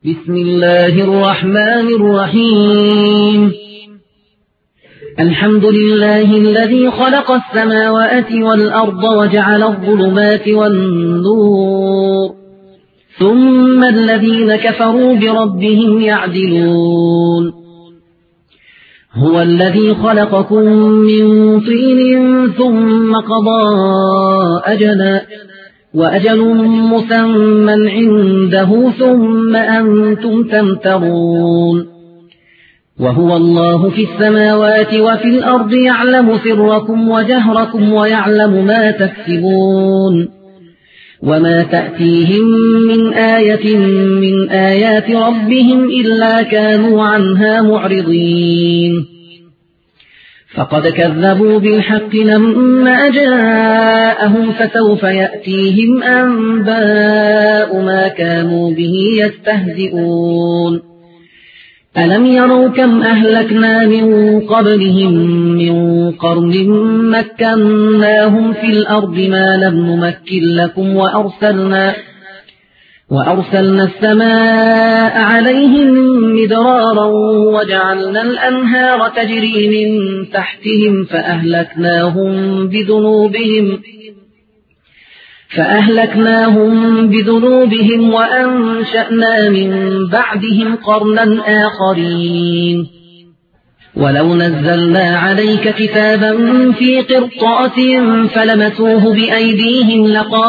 بسم الله الرحمن الرحيم. الحمد لله الذي خلق السماوات والأرض وجعل الظلمات والنور، ثم الذين كفروا بربهم يعدلون. هو الذي خلقكم من طين ثم قضى أجلا وأجل مسمى عنده ثم أنتم تمترون. وهو الله في السماوات وفي الأرض يعلم سركم وجهركم ويعلم ما تكسبون. وما تأتيهم من آية من آيات ربهم إلا كانوا عنها معرضين. فقد كذبوا بالحق لما جاءهم فسوف يأتيهم أنباء ما كانوا به يستهزئون. ألم يروا كم أهلكنا من قبلهم من قرن مكناهم في الأرض ما لم نمكن لكم وأرسلنا السماء عليهم مدرارا وجعلنا الأنهار تجري من تحتهم فأهلكناهم بذنوبهم وأنشأنا من بعدهم قرنا آخرين. ولو نزلنا عليك كتابا في قرطاس فلمسوه بأيديهم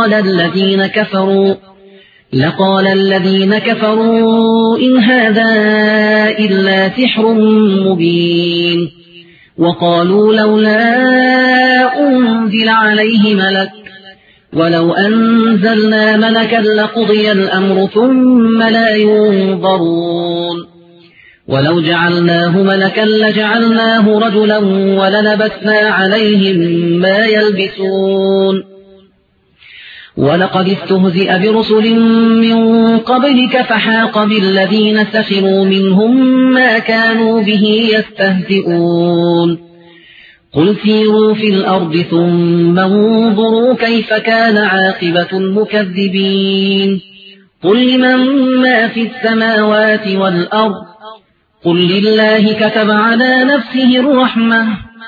لقال الذين كفروا إن هذا إلا سحر مبين. وقالوا لولا أنزل عليه ملك ولو أنزلنا ملكا لقضي الأمر ثم لا ينظرون. ولو جعلناه ملكا لجعلناه رجلا وللبسنا عليهم ما يلبسون. ولقد استهزئ برسل من قبلك فحاق بالذين سخروا منهم ما كانوا به يستهزئون. قل سيروا في الأرض ثم انظروا كيف كان عاقبة المكذبين. قل لمن ما في السماوات والأرض قل لله كتب على نفسه الرحمة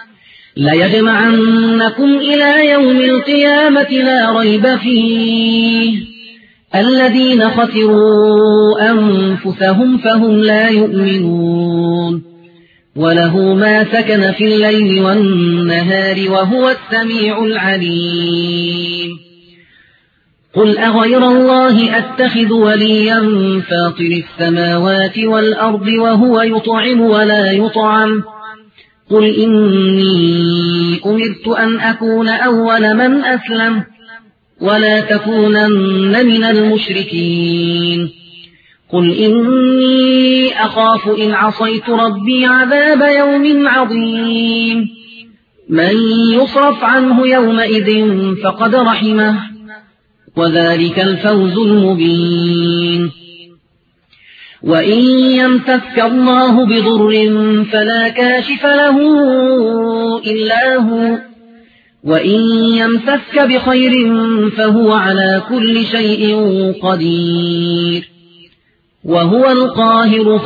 ليجمعنكم إلى يوم القيامة لا ريب فيه. الذين خسروا أنفسهم فهم لا يؤمنون. وله ما سكن في الليل والنهار وهو السميع العليم. قل أغير الله أتخذ وليا فاطر السماوات والأرض وهو يطعم ولا يطعم. قل إني أمرت أن أكون أول من أسلم ولا تكونن من المشركين. قل إني أخاف إن عصيت ربي عذاب يوم عظيم. من يصرف عنه يومئذ فقد رحمه وذلك الفوز المبين. وإن يمسك الله بضر فلا كاشف له إلا هو وإن يمسك بخير فهو على كل شيء قدير. وهو القاهر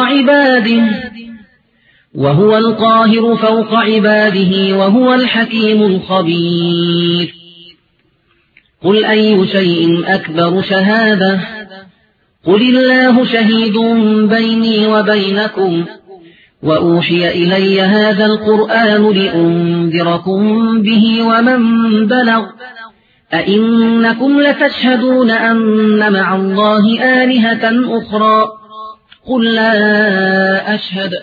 فوق عباده وهو الحكيم الخبير. قل أي شيء أكبر شهادة قل الله شهيد بيني وبينكم وأوحي إلي هذا القرآن لأنذركم به ومن بلغ. أئنكم لتشهدون أن مع الله آلهة أخرى قل لا أشهد.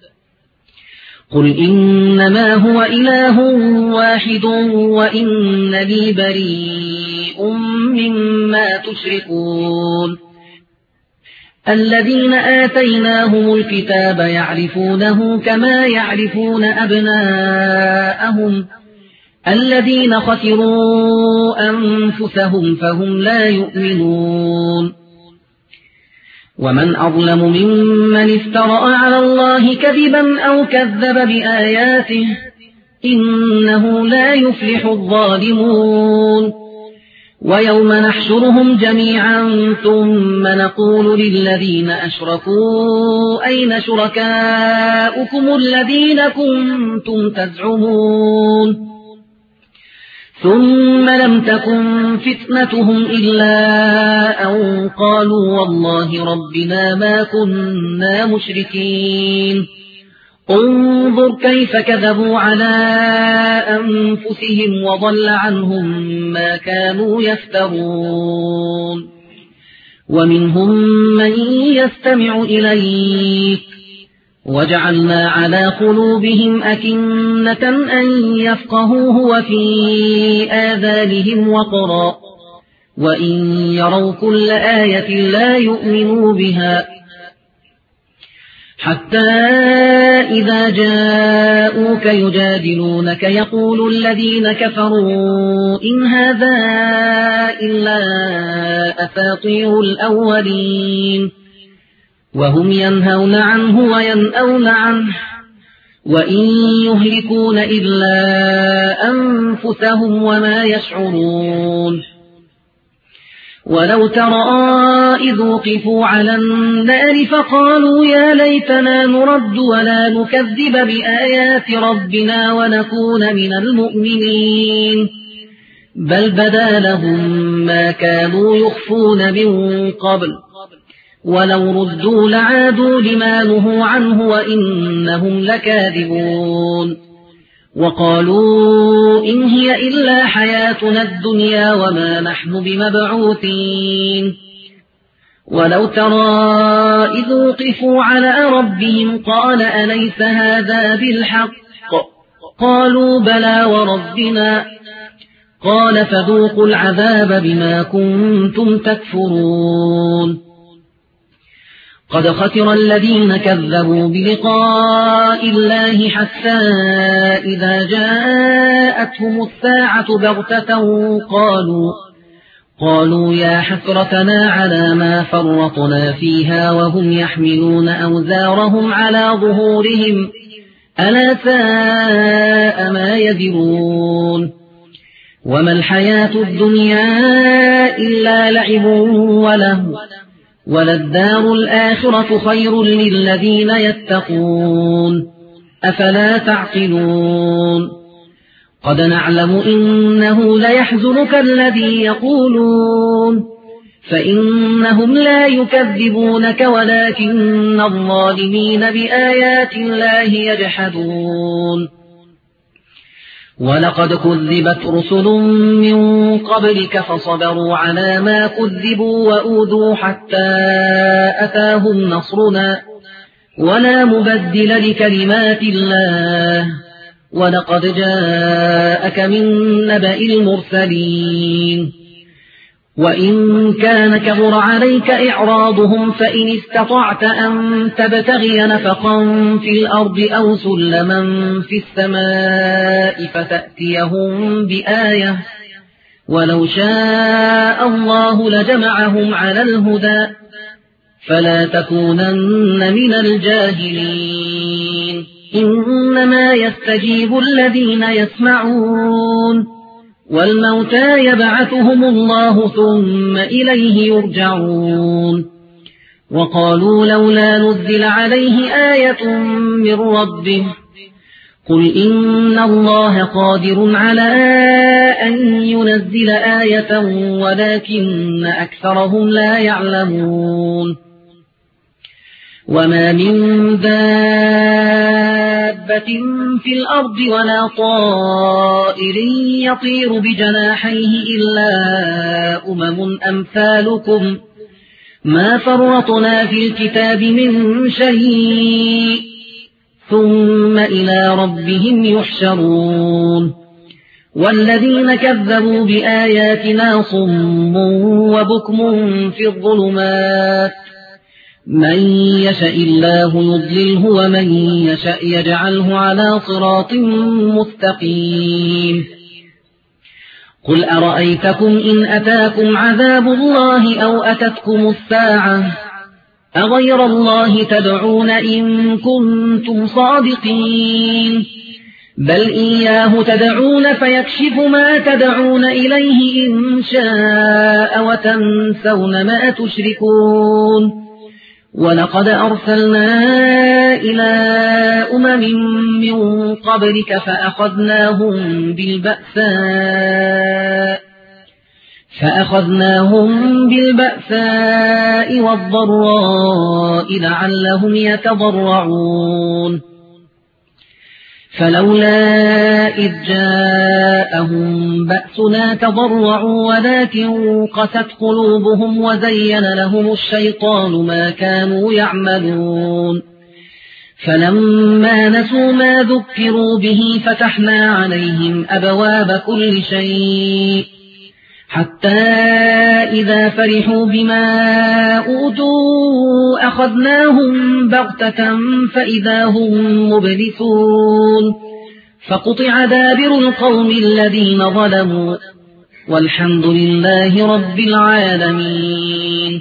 قل إنما هو إله واحد وإنني بريء مما تشركون. الذين آتيناهم الكتاب يعرفونه كما يعرفون أبناءهم الذين خسروا أنفسهم فهم لا يؤمنون. ومن أظلم ممن افترى على الله كذبا أو كذب بآياته إنه لا يفلح الظالمون. ويوم نحشرهم جميعا ثم نقول للذين أشركوا أين شركاؤكم الذين كنتم تزعمون ثم لم تكن فتنتهم إلا أن قالوا والله ربنا ما كنا مشركين انظر كيف كذبوا على أنفسهم وضل عنهم ما كانوا يفترون ومنهم من يستمع إليك وجعلنا على قلوبهم أكنة أن يفقهوه وفي آذانهم وقرا وإن يروا كل آية لا يؤمنوا بها حتى إذا جاءوك يجادلونك يقول الذين كفروا إن هذا إلا أساطير الأولين وهم ينهون عنه وينأون عنه وإن يهلكون إلا أنفسهم وما يشعرون ولو ترى إذ وقفوا على النار فقالوا يا ليتنا نرد ولا نكذب بآيات ربنا ونكون من المؤمنين بل بدا لهم ما كانوا يخفون من قبل ولو ردوا لعادوا لما نهوا عنه وإنهم لكاذبون وقالوا إن هي إلا حياتنا الدنيا وما نحن بمبعوثين ولو ترى إذ وقفوا على ربهم قال أليس هذا بالحق قالوا بلى وربنا قال فذوقوا العذاب بما كنتم تكفرون قد خسر الذين كذبوا بلقاء الله حتى إذا جاءتهم الساعة بغتة قالوا يا حسرتنا على ما فرطنا فيها وهم يحملون أوزارهم على ظهورهم ألا ساء ما يذرون وما الحياة الدنيا إلا لعب ولهو وللدار الآخرة خير للذين يتقون أفلا تعقلون قد نعلم إنه ليحزنك الذي يقولون فإنهم لا يكذبونك ولكن الظالمين بآيات الله يجحدون ولقد كذبت رسل من قبلك فصبروا على ما كذبوا وأوذوا حتى أتاهم نصرنا ولا مبدل لكلمات الله ولقد جاءك من نبأ المرسلين وإن كان كبر عليك إعراضهم فإن استطعت أن تبتغي نفقا في الأرض أو سلما في السماء فتأتيهم بآية ولو شاء الله لجمعهم على الهدى فلا تكونن من الجاهلين إنما يستجيب الذين يسمعون والموتى يبعثهم الله ثم إليه يرجعون وقالوا لولا نزل عليه آية من ربه قل إن الله قادر على أن ينزل آية ولكن أكثرهم لا يعلمون وما من دابة في الأرض ولا طائر يطير بجناحيه إلا أمم أمثالكم ما فرطنا في الكتاب من شيء ثم إلى ربهم يحشرون والذين كذبوا بآياتنا صم وبكم في الظلمات من يشاء الله يضلله ومن يشاء يجعله على صراط مستقيم قل أرأيتكم إن أتاكم عذاب الله أو أتتكم الساعة أغير الله تدعون إن كنتم صادقين بل إياه تدعون فيكشف ما تدعون إليه إن شاء وتنسون ما تشركون ولقد أرسلنا إلى من قبلك فأخذناهم بالبأساء والضراء لعلهم يتضرعون فلولا إذ جاءهم بأسنا تضرعوا ولكن قست قلوبهم وزين لهم الشيطان ما كانوا يعملون فلما نسوا ما ذكروا به فتحنا عليهم أبواب كل شيء حتى إذا فرحوا بما أوتوا أخذناهم بغتة فإذا هم مبلسون فقطع دابر القوم الذين ظلموا والحمد لله رب العالمين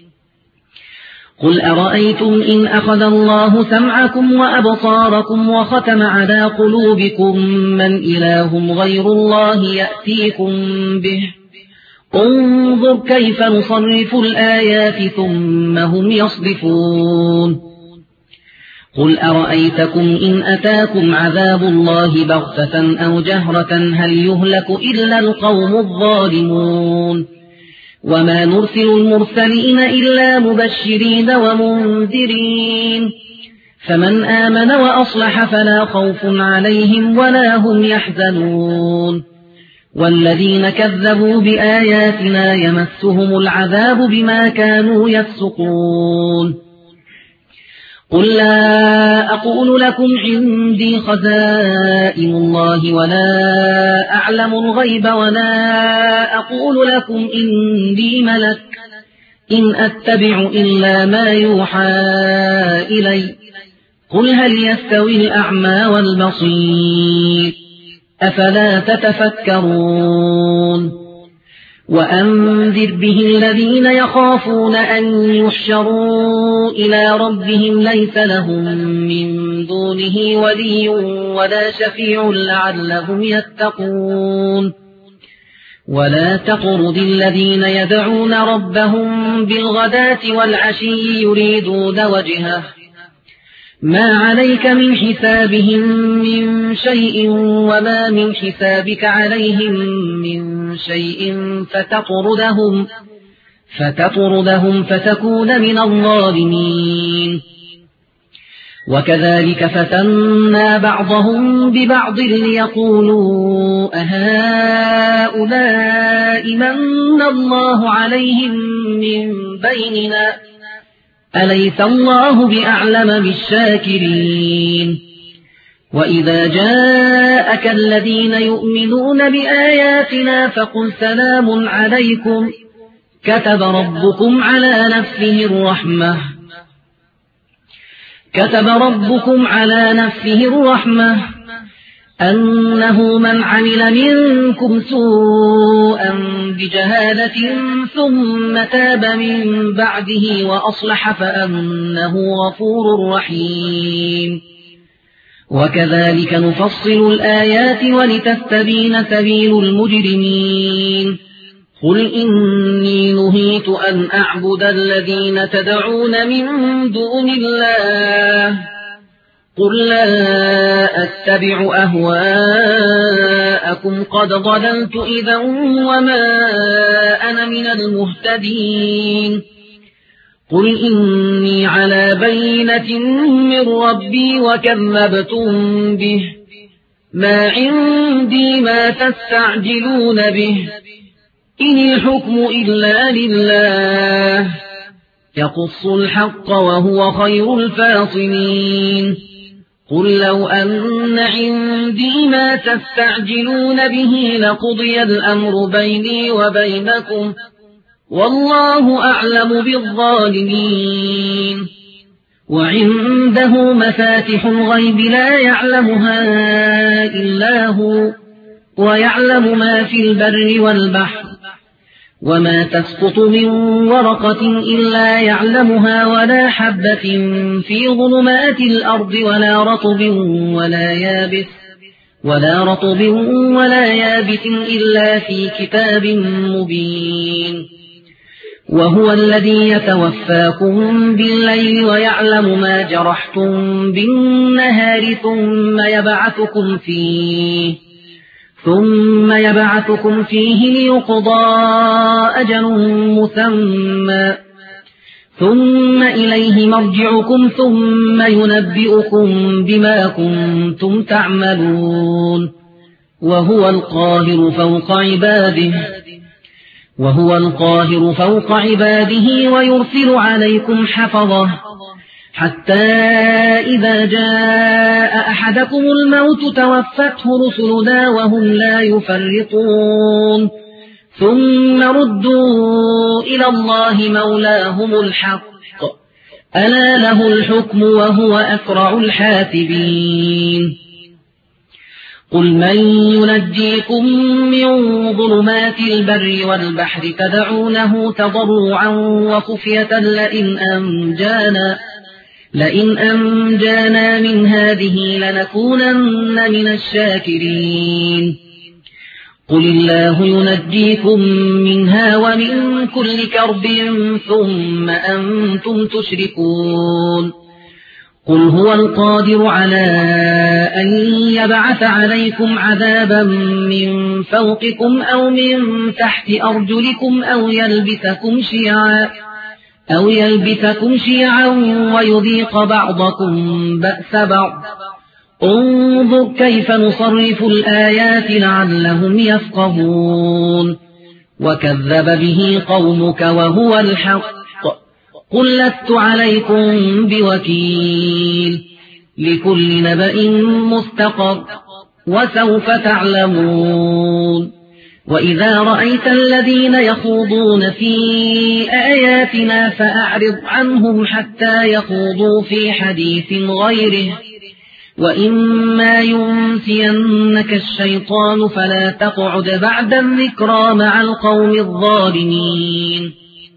قل أرأيتم إن أخذ الله سمعكم وأبصاركم وختم على قلوبكم من إله غير الله يأتيكم به انظر كيف نصرف الآيات ثم هم يصدفون قل أرأيتكم إن أتاكم عذاب الله بغتة أو جهرة هل يهلك إلا القوم الظالمون وما نرسل المرسلين إلا مبشرين ومنذرين فمن آمن وأصلح فلا خوف عليهم ولا هم يحزنون والذين كذبوا بآياتنا يمسهم العذاب بما كانوا يفسقون قل لا أقول لكم عندي خزائن الله ولا أعلم الغيب ولا أقول لكم إني ملك إن أتبع إلا ما يوحى إلي قل هل يستوي الأعمى والبصير أفلا تتفكرون وأنذر به الذين يخافون أن يحشروا إلى ربهم ليس لهم من دونه ولي ولا شفيع لعلهم يتقون ولا تطرد الذين يدعون ربهم بالغداة والعشي يريدون وجهه ما عليك من حسابهم من شيء وما من حسابك عليهم من شيء فتطردهم فتكون من الظالمين وكذلك فتنا بعضهم ببعض ليقولوا أهؤلاء من الله عليهم من بيننا أليس الله بأعلم بالشاكرين وإذا جاءك الذين يؤمنون بآياتنا فقل سلام عليكم كتب ربكم على نفسه الرحمة أنه من عمل منكم سوءا بجهالة ثم تاب من بعده وأصلح فأنه غفور رحيم وكذلك نفصل الآيات ولتستبين سبيل المجرمين قل إني نهيت أن أعبد الذين تدعون من دون الله قل لا أتبع أهواءكم قد ضللت إذا وما أنا من المهتدين قل إني على بينة من ربي وكذبتم به ما عندي ما تستعجلون به إن الحكم إلا لله يقص الحق وهو خير الفاصلين قل لو أن عندي ما تستعجلون به لقضي الأمر بيني وبينكم والله أعلم بالظالمين وعنده مفاتح الغيب لا يعلمها إلا هو ويعلم ما في البر والبحر وما تسقط من ورقة إلا يعلمها ولا حبة في ظلمات الأرض ولا رطب ولا يابس ولا رطب ولا يابس إلا في كتاب مبين وهو الذي يتوفاكم بالليل ويعلم ما جرحتم بالنهار ثم يبعثكم فيه ليقضى أجل مسمى ثم إليه مرجعكم ثم ينبئكم بما كنتم تعملون وهو القاهر فوق عباده ويرسل عليكم حفظه حتى إذا جاء أحدكم الموت توفته رسلنا وهم لا يفرطون ثم ردوا إلى الله مولاهم الحق ألا له الحكم وهو أسرع الحاسبين قل من ينجيكم من ظلمات البر والبحر تدعونه تضرعا وخفية لئن أنجانا من هذه لنكونن من الشاكرين قل الله ينجيكم منها ومن كل كرب ثم أنتم تشركون قل هو القادر على أن يبعث عليكم عذابا من فوقكم أو من تحت أرجلكم أو يلبسكم شيعا ويذيق بعضكم بأس بعض انظر كيف نصرف الآيات لعلهم يفقهون وكذب به قومك وهو الحق قل لست عليكم بوكيل لكل نبأ مستقر وسوف تعلمون وإذا رأيت الذين يخوضون في آياتنا فأعرض عنهم حتى يخوضوا في حديث غيره وإما ينسينك الشيطان فلا تقعد بعد الذكرى مع القوم الظالمين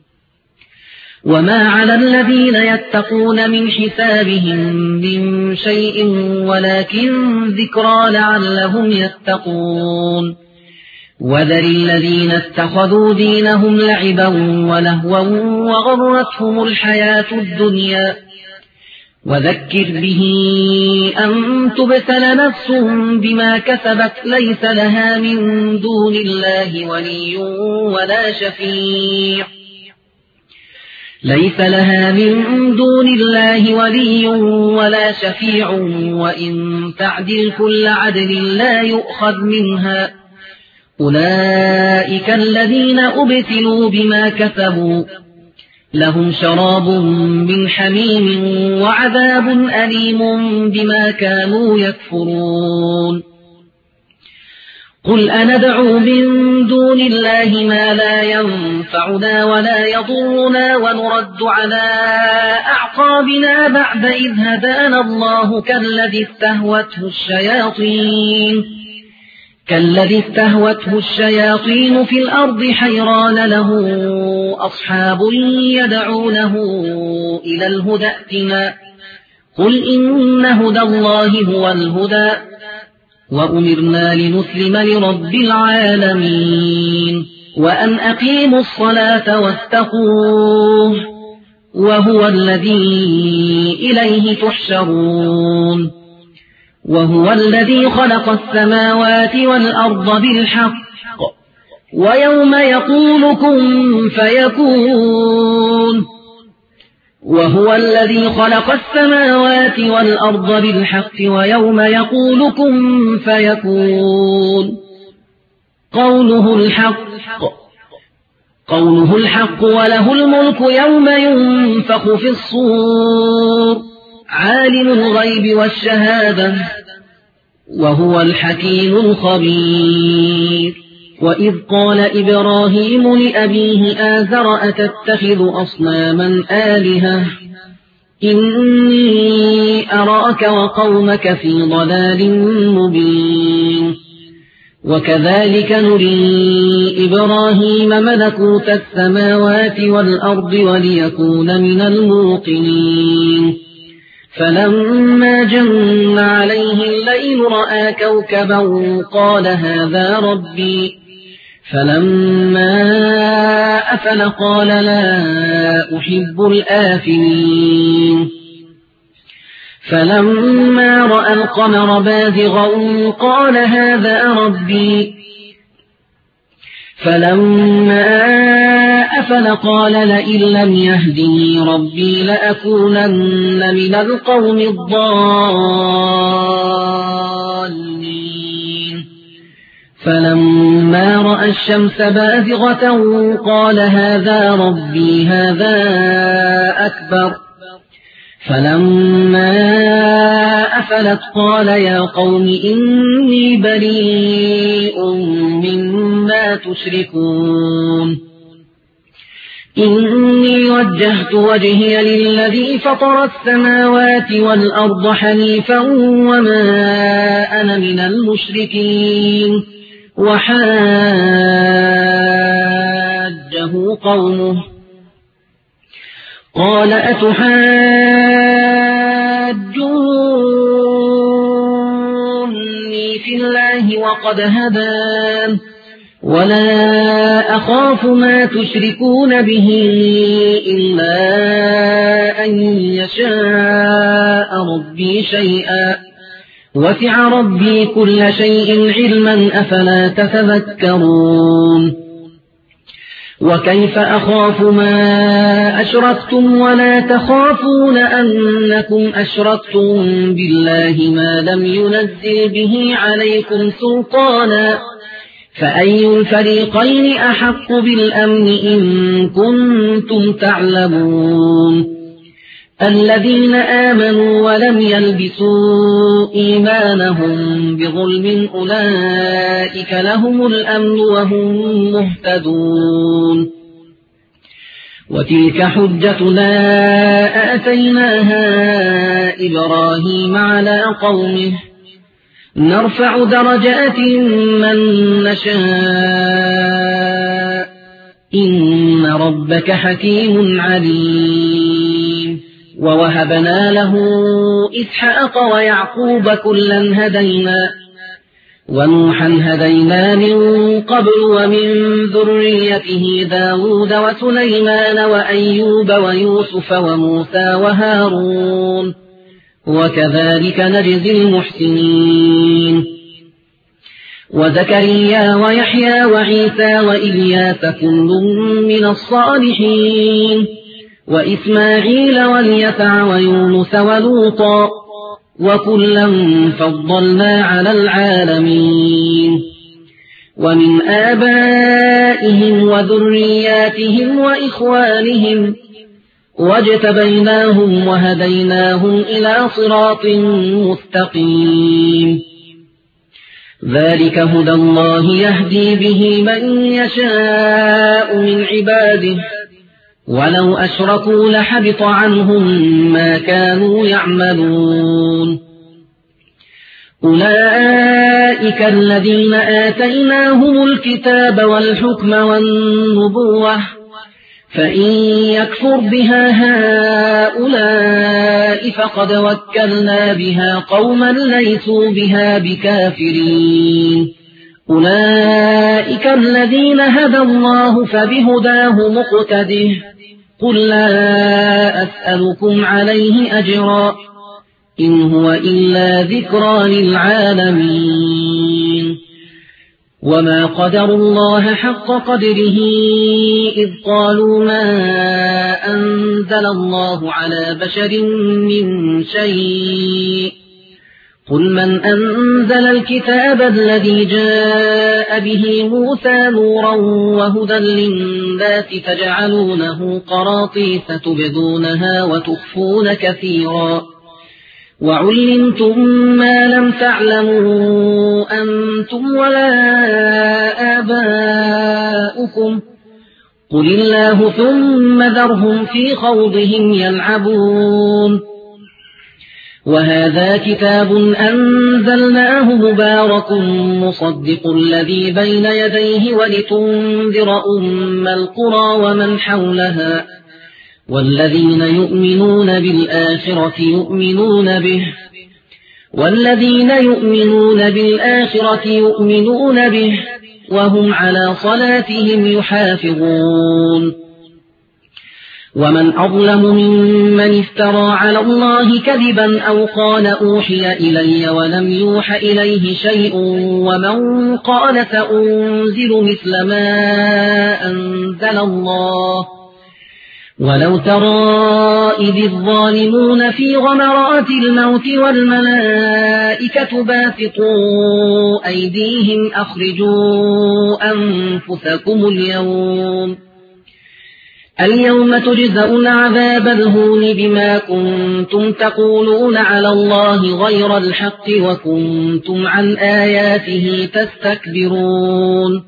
وما على الذين يتقون من حسابهم من شيء ولكن ذكرى لعلهم يتقون وذر الذين اتخذوا دينهم لعبا ولهوا وغرتهم الحياة الدنيا وذكر به أن تبتل نفس بما كسبت ليس لها من دون الله ولي ولا شفيع وإن تعدل كل عدل لا يؤخذ منها أولئك الذين أبتلوا بما كسبوا لهم شراب من حميم وعذاب أليم بما كانوا يكفرون قل أندعو من دون الله ما لا ينفعنا ولا يضرنا ونرد على أعقابنا بعد إذ هدانا الله كالذي استهوته الشياطين في الأرض حيران له أصحاب يدعونه إلى الهدى ائتنا قل إن هدى الله هو الهدى وأمرنا لنسلم لرب العالمين وأن أقيموا الصلاة واتقوه وهو الذي إليه تحشرون وهو الذي خلق السماوات والأرض بالحق ويوم يقول كن فيكون وهو الذي خلق السماوات والأرض بالحق ويوم يقول كن فيكون قوله الحق وله الملك يوم ينفخ في الصور عالم الغيب والشهادة وهو الحكيم الخبير وإذ قال إبراهيم لأبيه آزر أتتخذ أصناما آلهة إني أراك وقومك في ضلال مبين وكذلك نري إبراهيم ملكوت السماوات والأرض وليكون من الموقنين فلما جن عليه الليل رأى كوكبا قال هذا ربي فلما أفل قال لا أحب الآفلين فلما رأى القمر بازغا قال هذا ربي فلما أفل قال لئن لم يهدني ربي لأكونن من القوم الضالين فلما رأى الشمس بازغة قال هذا ربي هذا أكبر فلما أفلت قال يا قوم إني بريء مما تشركون إني وجهت وجهي للذي فطر السماوات والأرض حنيفا وما أنا من المشركين وحاجه قومه قال أتحاجوني في الله وقد هدان ولا أخاف ما تشركون به إلا أن يشاء ربي شيئا وسع ربي كل شيء علما أفلا تتذكرون وكيف أخاف ما أشركتم ولا تخافون أنكم أشركتم بالله ما لم ينزل به عليكم سلطانا فأي الفريقين أحق بالأمن إن كنتم تعلمون الذين آمنوا ولم يلبسوا إيمانهم بظلم أولئك لهم الأمن وهم مهتدون وتلك حجتنا آتيناها إبراهيم على قومه نرفع درجات من نشاء إن ربك حكيم عليم ووهبنا له إسحاق ويعقوب كلا هدينا ونوحا هدينا من قبل ومن ذريته داود وسليمان وأيوب ويوسف وموسى وهارون وكذلك نجزي المحسنين وزكريا ويحيى وعيسى وإلياس كل من الصالحين وإسماعيل واليسع ويونس ولوطا وكلا فضلنا على العالمين ومن آبائهم وذرياتهم وإخوانهم واجتبيناهم وهديناهم إلى صراط مستقيم ذلك هدى الله يهدي به من يشاء من عباده ولو أشركوا لحبط عنهم ما كانوا يعملون أولئك الذين آتيناهم الكتاب والحكم والنبوة فإن يكفر بها هؤلاء فقد وكلنا بها قوما ليسوا بها بكافرين أولئك الذين هدى الله فبهداه مقتده قل لا أسألكم عليه أجرا إن هو إلا ذكرى للعالمين وما قدروا الله حق قدره إذ قالوا ما أنزل الله على بشر من شيء قل من أنزل الكتاب الذي جاء به موسى نورا وهدى للناس تجعلونه قراطيس تبدونها وتخفون كثيرا وعلمتم ما لم تعلموا أنتم ولا آباؤكم قل الله ثم ذرهم في خوضهم يلعبون وهذا كتاب أنزلناه مبارك مصدق الذي بين يديه ولتنذر أم القرى ومن حولها والذين يؤمنون بالآخرة يؤمنون به وهم على صلاتهم يحافظون ومن أظلم ممن افترى على الله كذبا أو قال أوحي إلي ولم يوح إليه شيء ومن قال سأنزل مثل ما أنزل الله ولو ترى إذ الظالمون في غمرات الموت والملائكة باسطوا أيديهم أخرجوا أنفسكم اليوم تجزون عذاب الهون بما كنتم تقولون على الله غير الحق وكنتم عن آياته تستكبرون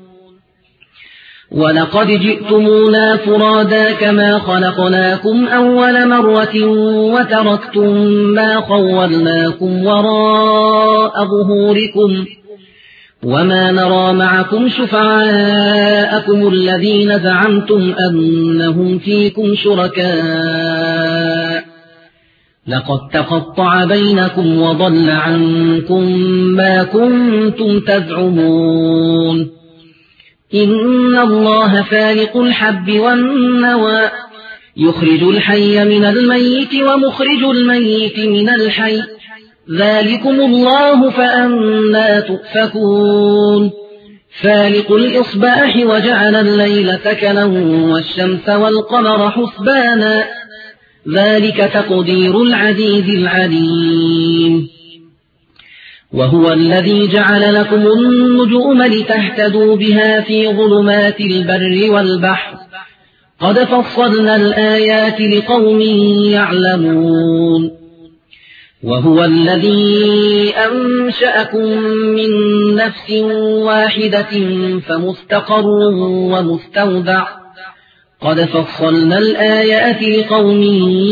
ولقد جئتمونا فرادا كما خلقناكم أول مرة وتركتم ما خولناكم وراء ظهوركم وما نرى معكم شفعاءكم الذين زعمتم أنهم فيكم شركاء لقد تقطع بينكم وضل عنكم ما كنتم تزعمون إن الله فالق الحب والنوى يخرج الحي من الميت ومخرج الميت من الحي ذلكم الله فأنى تؤفكون فالق الإصباح وجعل الليل سكنا والشمس والقمر حسبانا ذلك تقدير العزيز العليم وهو الذي جعل لكم النجوم لتهتدوا بها في ظلمات البر والبحر قد فصلنا الآيات لقوم يعلمون وهو الذي أنشأكم من نفس واحدة فمستقر ومستودع قد فصلنا الآيات لقوم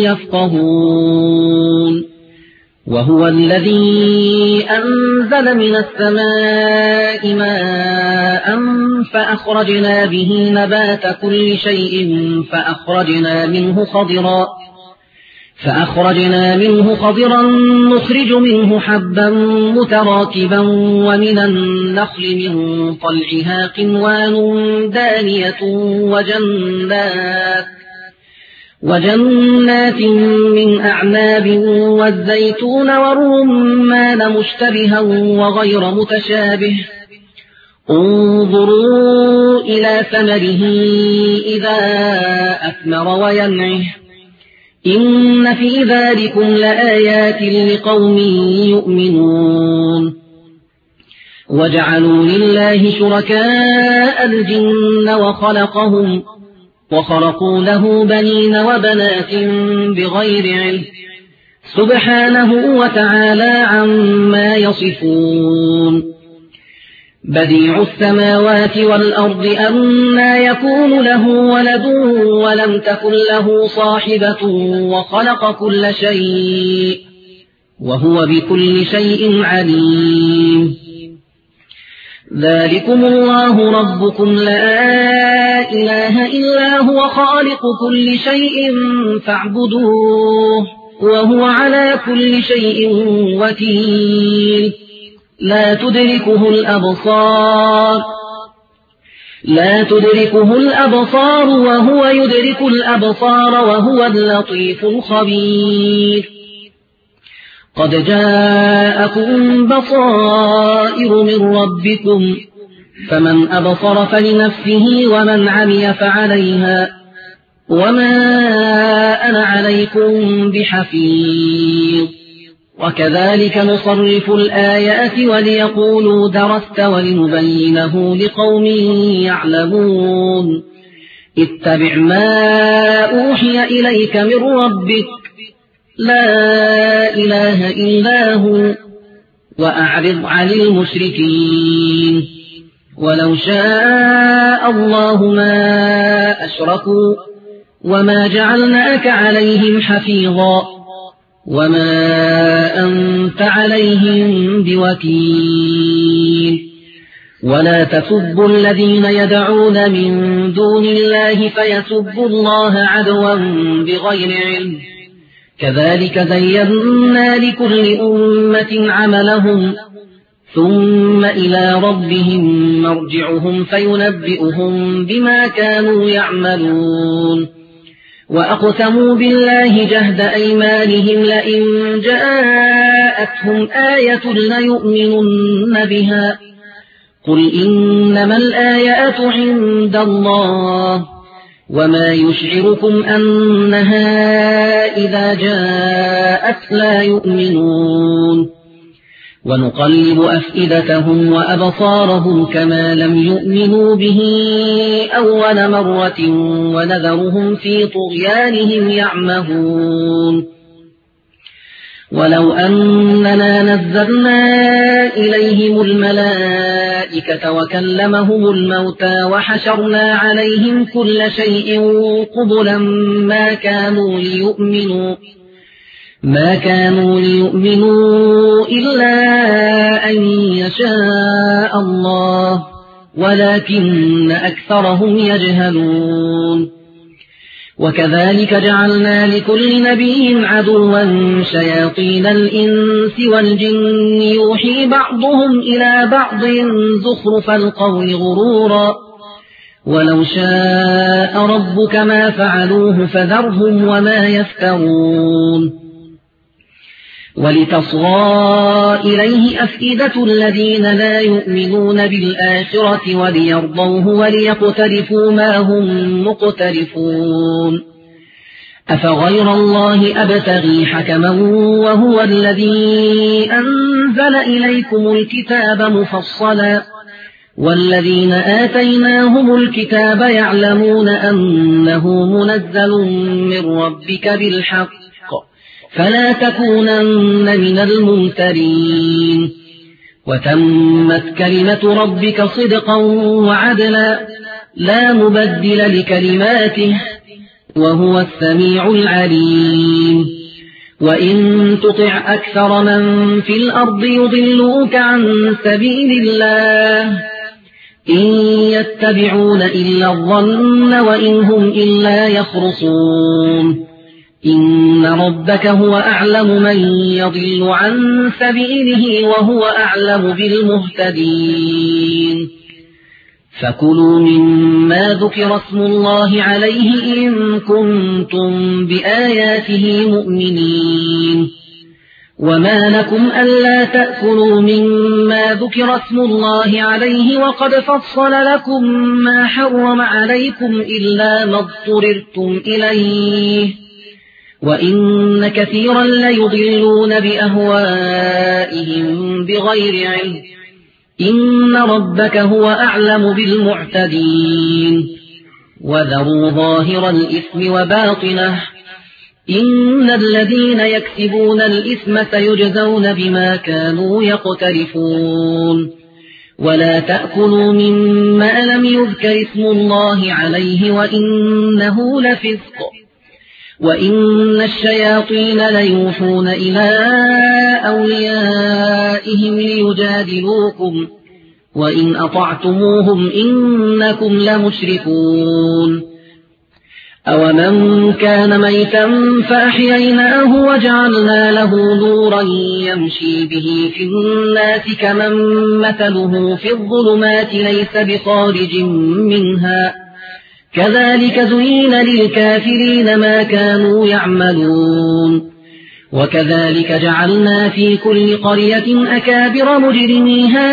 يفقهون وهو الذي أنزل من السماء ماء فأخرجنا به نبات كل شيء فأخرجنا منه خضرا نخرج منه حبا متراكبا ومن النخل من طلعها قنوان دانية وجنات من أعناب والزيتون والرمان مشتبها وغير متشابه انظروا إلى ثمره إذا أثمر وينعه إن في ذلكم لآيات لقوم يؤمنون وجعلوا لله شركاء الجن وخلقوا له بنين وبنات بغير علم سبحانه وتعالى عما يصفون بديع السماوات والأرض أنى يكون له ولد ولم تكن له صاحبة وخلق كل شيء وهو بكل شيء عليم ذلكم الله ربكم لا إله إلا هو خالق كل شيء فاعبدوه وهو على كل شيء وكيل لا تدركه الأبصار وهو يدرك الأبصار وهو اللطيف الخبير قد جاءكم بصائر من ربكم فمن أبصر فلنفسه ومن عمي فعليها وما أنا عليكم بحفيظ وكذلك نصرف الآيات وليقولوا درست ولنبينه لقوم يعلمون اتبع ما أوحي إليك من ربك لا إله إلا هو وأعرض عن المشركين ولو شاء الله ما أشركوا وما جعلناك عليهم حفيظا وما أنت عليهم بوكيل ولا تسبوا الذين يدعون من دون الله فيسبوا الله عدوا بغير علم كذلك زينا لكل أمة عملهم ثم إلى ربهم مرجعهم فينبئهم بما كانوا يعملون وأقسموا بالله جهد أيمانهم لئن جاءتهم آية ليؤمنن بها قل إنما الآيات عند الله وما يشعركم أنها إذا جاءت لا يؤمنون ونقلب أفئدتهم وأبصارهم كما لم يؤمنوا به أول مرة ونذرهم في طغيانهم يعمهون ولو أننا نزلنا إليهم الملائكة وكلمهم الموتى وحشرنا عليهم كل شيء قبلا ما كانوا ليؤمنوا إلا أن يشاء الله ولكن أكثرهم يجهلون وكذلك جعلنا لكل نبي عدوا شياطين الإنس والجن يوحي بعضهم إلى بعض زخرف القول غرورا ولو شاء ربك ما فعلوه فذرهم وما يفترون ولتصغى إليه أفئدة الذين لا يؤمنون بالآخرة وليرضوه وليقترفوا ما هم مقترفون أفغير الله أبتغي حكما وهو الذي أنزل إليكم الكتاب مفصلا والذين آتيناهم الكتاب يعلمون أنه منزل من ربك بالحق فلا تكونن من الممترين وتمت كلمة ربك صدقا وعدلا لا مبدل لكلماته وهو السميع العليم وإن تطع أكثر من في الأرض يضلوك عن سبيل الله إن يتبعون إلا الظن وإن هم إلا يخرصون إن ربك هو أعلم من يضل عن سبيله وهو أعلم بالمهتدين فكلوا مما ذكر اسم الله عليه إن كنتم بآياته مؤمنين وما لكم ألا تأكلوا مما ذكر اسم الله عليه وقد فصل لكم ما حرم عليكم إلا ما اضطررتم إليه وإن كثيرا ليضلون بأهوائهم بغير علم إن ربك هو أعلم بالمعتدين وذروا ظاهر الإثم وباطنه إن الذين يكسبون الإثم سيجزون بما كانوا يقترفون ولا تأكلوا مما لم يذكر اسم الله عليه وإنه لفسق وإن الشياطين ليوحون إلى أوليائهم ليجادلوكم وإن أطعتموهم إنكم لمشركون أومن كان ميتا فأحييناه وجعلنا له نورا يمشي به في الناس كمن مثله في الظلمات ليس بخارج منها كذلك زين للكافرين ما كانوا يعملون وكذلك جعلنا في كل قرية أكابر مجرميها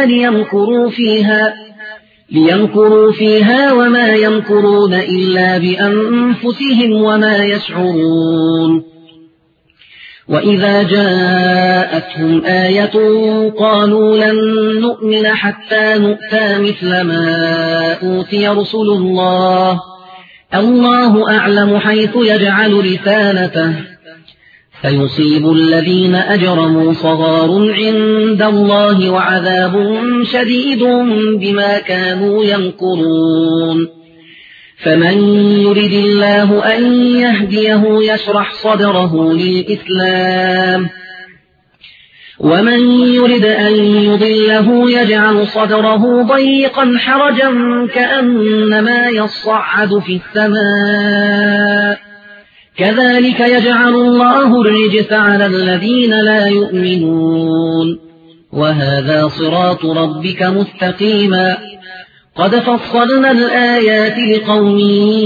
ليمكروا فيها وما يمكرون إلا بأنفسهم وما يشعرون وإذا جاءتهم آية قالوا لن نؤمن حتى نؤتى مثل ما أوتي رسل الله أعلم حيث يجعل رسالته سيصيب الذين أجرموا صغار عند الله وعذاب شديد بما كانوا يمكرون فمن يرد الله أن يهديه يشرح صدره للإسلام ومن يرد أن يضله يجعل صدره ضيقا حرجا كأنما يصعد في السماء كذلك يجعل الله الرجس على الذين لا يؤمنون وهذا صراط ربك مستقيما قد فصلنا الآيات لقوم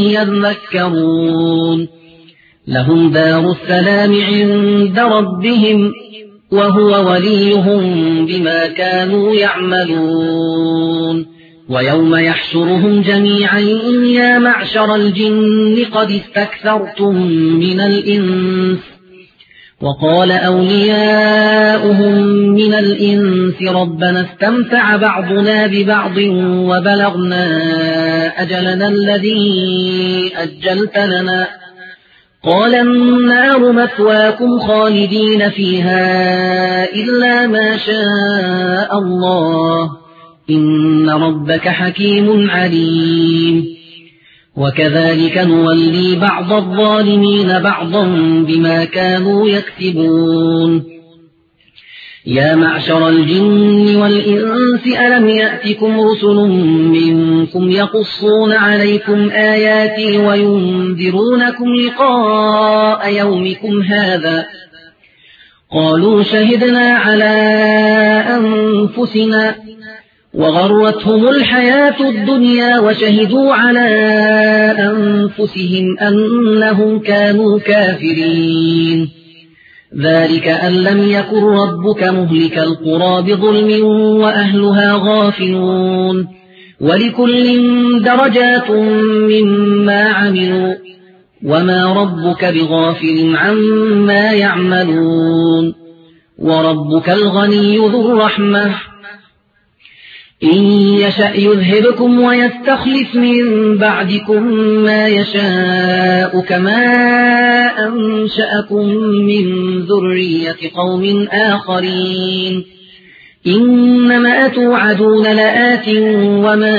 يذكرون لهم دار السلام عند ربهم وهو وليهم بما كانوا يعملون ويوم يحشرهم جميعا يا معشر الجن قد استكثرتم من الإنس وقال أولياؤهم من الإنس ربنا استمتع بعضنا ببعض وبلغنا أجلنا الذي أجلت لنا قال النار مثواكم خالدين فيها إلا ما شاء الله إن ربك حكيم عليم وكذلك نولي بعض الظالمين بعضا بما كانوا يكسبون يا معشر الجن والإنس ألم يأتكم رسل منكم يقصون عليكم آياتي وينذرونكم لقاء يومكم هذا قالوا شهدنا على أنفسنا وغرتهم الحياة الدنيا وشهدوا على أنفسهم أنهم كانوا كافرين ذلك أن لم يكن ربك مهلك القرى بظلم وأهلها غافلون ولكل درجات مما عملوا وما ربك بغافل عما يعملون وربك الغني ذو الرحمة إن يشأ يذهبكم ويستخلف من بعدكم ما يشاء كما أنشأكم من ذرية قوم آخرين إنما توعدون لآت وما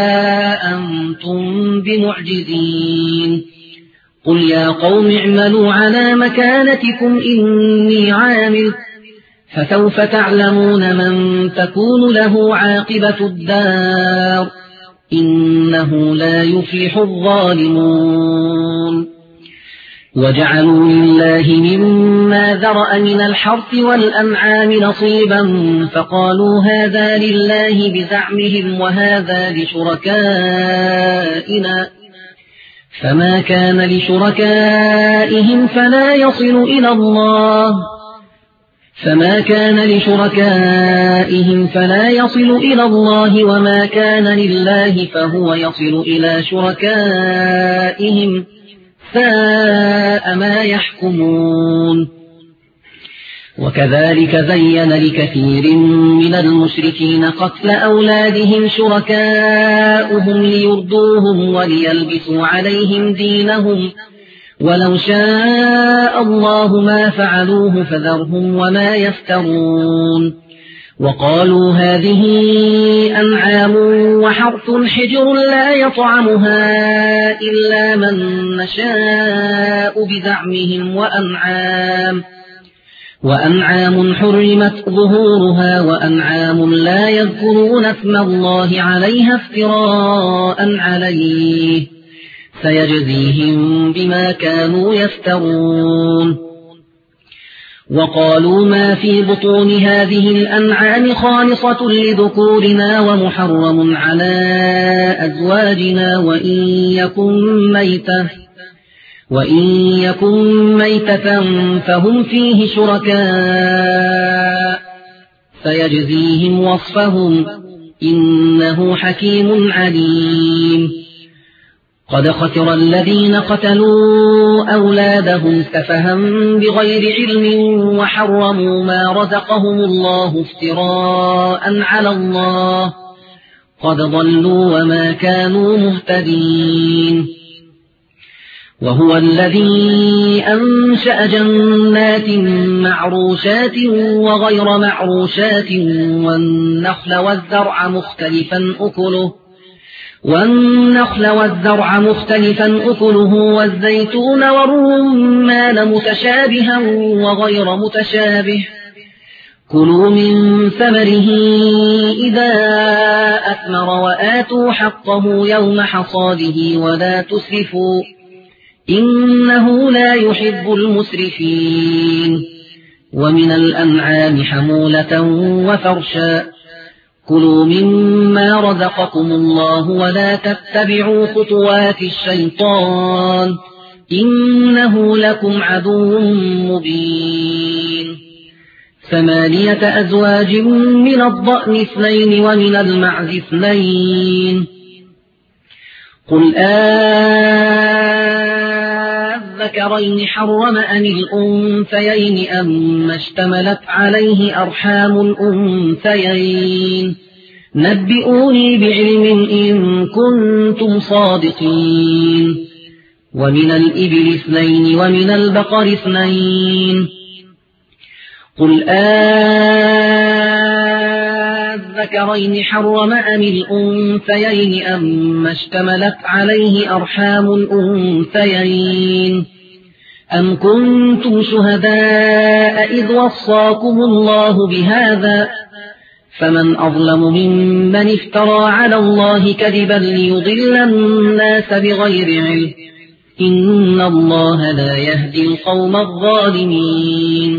أنتم بمعجزين قل يا قوم اعملوا على مكانتكم إني عامل فسوف تعلمون من تكون له عاقبة الدار إنه لا يفلح الظالمون وجعلوا لله مما ذرأ من الحرث والأنعام نصيبا فقالوا هذا لله بزعمهم وهذا لشركائنا فما كان لشركائهم فلا يصل إلى الله وما كان لله فهو يصل إلى شركائهم ساء ما يحكمون وكذلك زين لكثير من المشركين قتل أولادهم شركاؤهم ليردوهم وليلبسوا عليهم دينهم ولو شاء الله ما فعلوه فذرهم وما يفترون وقالوا هذه أنعام وحرث حجر لا يطعمها إلا من نشاء بزعمهم وأنعام حرمت ظهورها وأنعام لا يذكرون اسم الله عليها افتراء عليه سيجزيهم بما كانوا يفترون وقالوا ما في بطون هذه الأنعام خالصة لذكورنا ومحرم على أزواجنا وإن يكن ميتة فهم فيه شركاء سيجزيهم وصفهم إنه حكيم عليم قد خسر الذين قتلوا أولادهم سفها بغير علم وحرموا ما رزقهم الله افتراء على الله قد ضلوا وما كانوا مهتدين وهو الذي أنشأ جنات معروشات وغير معروشات والنخل والزرع مختلفا أكله والزيتون والرمان متشابها وغير متشابه كلوا من ثمره إذا أثمر وآتوا حقه يوم حصاده ولا تسرفوا إنه لا يحب المسرفين ومن الأنعام حمولة وفرشا كلوا مما رزقكم الله ولا تتبعوا خطوات الشيطان إنه لكم عدو مبين 8 أزواج من الضأن 2 ومن المعز 2 قل الذكرين حرم أم الأنثيين أما اشتملت عليه أرحام الأنثيين نبئوني بعلم إن كنتم صادقين ومن الإبل 2 ومن البقر 2 قل الذكرين حرم أم الأنثيين أما اشتملت عليه أرحام الأنثيين أم كنتم شهداء إذ وصاكم الله بهذا فمن أظلم ممن افترى على الله كذبا ليضل الناس بغير علم إن الله لا يهدي القوم الظالمين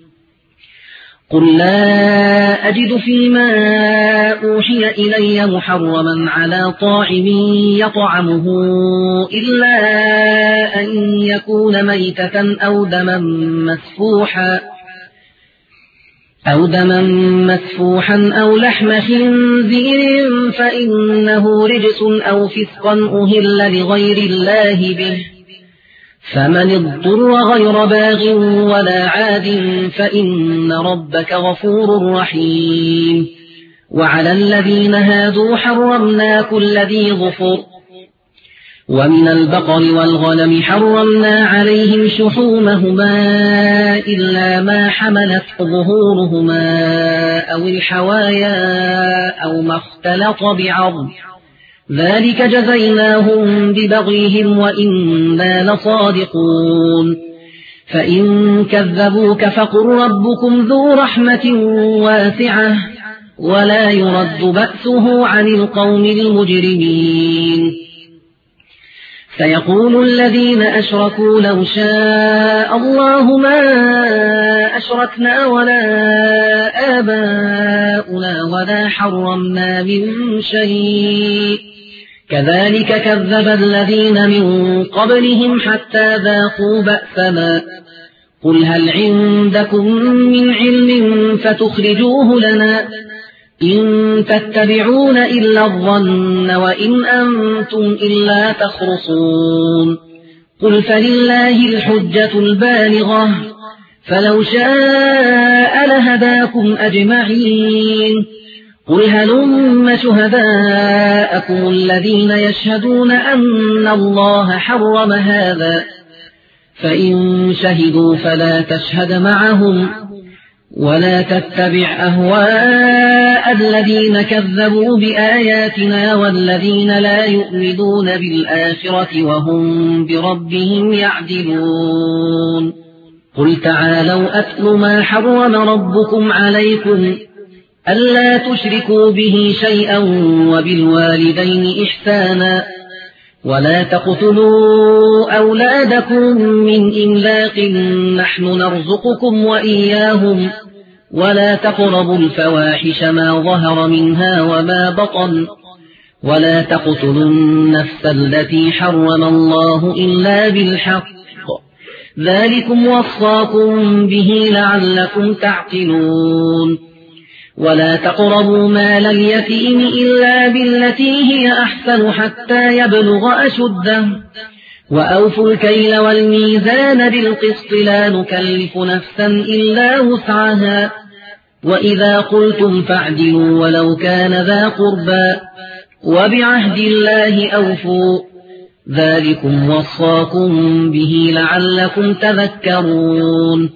قل لا أجد فيما أوحي إلي محرما على طاعم يطعمه إلا أن يكون ميتة أو دما مسفوحا أو لحم خنزير فإنه رجس أو فسقا أهل لغير الله به فمن اضطر غير باغ ولا عاد فإن ربك غفور رحيم وعلى الذين هادوا حرمنا كل ذي ظفر ومن البقر والغنم حرمنا عليهم شحومهما إلا ما حملت ظهورهما أو الحوايا أو ما اختلط بعظم ذلك جزيناهم ببغيهم وإنا لصادقون فإن كذبوك فقل ربكم ذو رحمة واسعة ولا يرد بأسه عن القوم المجرمين سيقول الذين أشركوا لو شاء الله ما أشركنا ولا آباؤنا ولا حرمنا من شيء كذلك كذب الذين من قبلهم حتى ذاقوا بأسنا قل هل عندكم من علم فتخرجوه لنا إن تتبعون إلا الظن وإن أنتم إلا تخرصون قل فلله الحجة البالغة فلو شاء لهداكم أجمعين قل هلم شهداءكم الذين يشهدون أن الله حرم هذا فإن شهدوا فلا تشهد معهم ولا تتبع أهواء الذين كذبوا بآياتنا والذين لا يؤمنون بالآخرة وهم بربهم يعدلون قل تعالوا أتل ما حرم ربكم عليكم ألا تشركوا به شيئا وبالوالدين إحسانا ولا تقتلوا أولادكم من إملاق نحن نرزقكم وإياهم ولا تقربوا الفواحش ما ظهر منها وما بطن ولا تقتلوا النفس التي حرم الله إلا بالحق ذلكم وصاكم به لعلكم تعقلون ولا تقربوا مال اليتيم إلا بالتي هي أحسن حتى يبلغ أشده وأوفوا الكيل والميزان بالقسط لا نكلف نفسا إلا وسعها وإذا قلتم فاعدلوا ولو كان ذا قربى وبعهد الله أوفوا ذلكم وصاكم به لعلكم تذكرون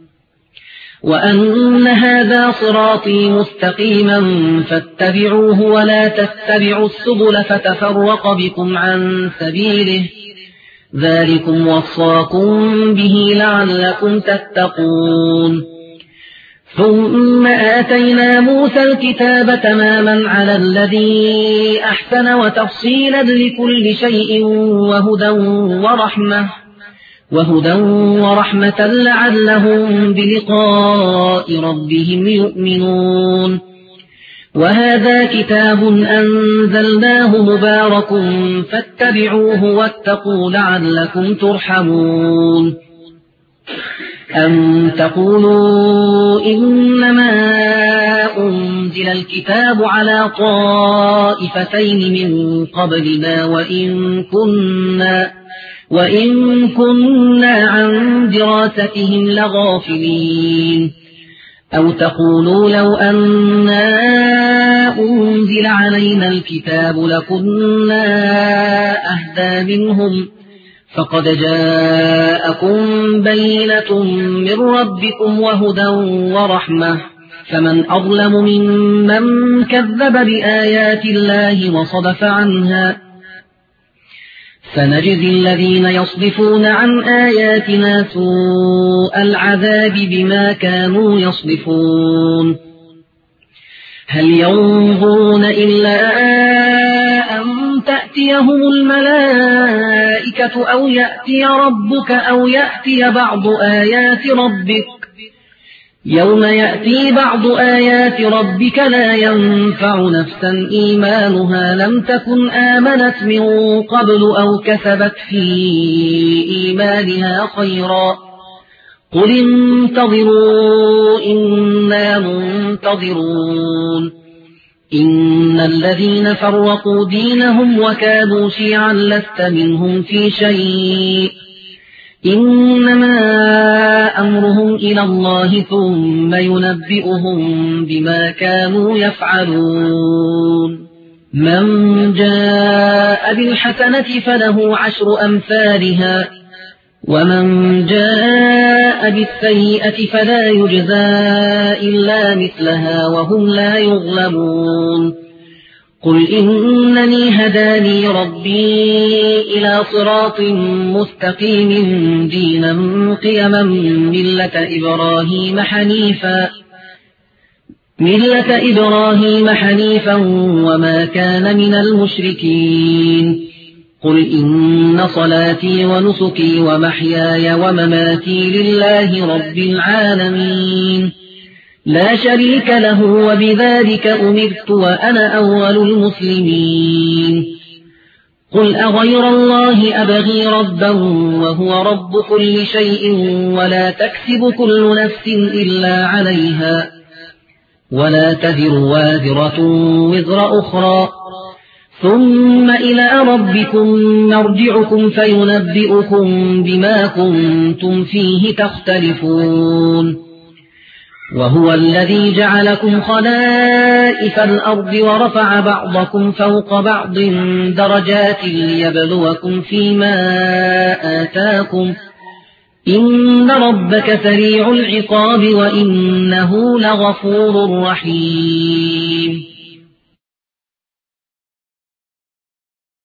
وأن هذا صراطي مستقيما فاتبعوه ولا تتبعوا السبل فتفرق بكم عن سبيله ذلكم وصاكم به لعلكم تتقون ثم آتينا موسى الكتاب تماما على الذي أحسن وتفصيلا لكل شيء وهدى ورحمة لعلهم بلقاء ربهم يؤمنون. وهذا كتاب أنزلناه مبارك فاتبعوه واتقوا لعلكم ترحمون. أم تقولوا إنما أنزل الكتاب على طائفتين من قبلنا وإن كنا عن دراستهم لغافلين. أو تقولوا لو أنا أنزل علينا الكتاب لكنا أهدى منهم فقد جاءكم بينة من ربكم وهدى ورحمة فمن أظلم ممن كذب بآيات الله وصدف عنها سنجزي الذين يصدفون عن آياتنا سوء العذاب بما كانوا يصدفون. هل ينظرون إلا أن تأتيهم الملائكة أو يأتي ربك أو يأتي بعض آيات ربك يوم يأتي بعض آيات ربك لا ينفع نفسا إيمانها لم تكن آمنت من قبل أو كسبت في إيمانها خيرا قل انتظروا إنا منتظرون. إن الذين فرقوا دينهم وكانوا شيعا لست منهم في شيء إنما أمرهم إلى الله ثم ينبئهم بما كانوا يفعلون. من جاء بالحسنة فله 10 أمثالها ومن جاء بالسيئة فلا يجزى إلا مثلها وهم لا يظلمون. قل إنني هداني ربي إلى صراط مستقيم دينا قيما ملة إبراهيم حنيفا وما كان من المشركين. قل إن صلاتي ونسكي ومحياي ومماتي لله رب العالمين لا شريك له وبذلك أمرت وأنا أول المسلمين. قل أغير الله أبغي ربا وهو رب كل شيء ولا تكسب كل نفس إلا عليها ولا تزر وازرة وزر أخرى ثم إلى ربكم مرجعكم فينبئكم بما كنتم فيه تختلفون. وهو الذي جعلكم خلائف الأرض ورفع بعضكم فوق بعض درجات ليبلوكم فيما آتاكم إن ربك سريع العقاب وإنه لغفور رحيم.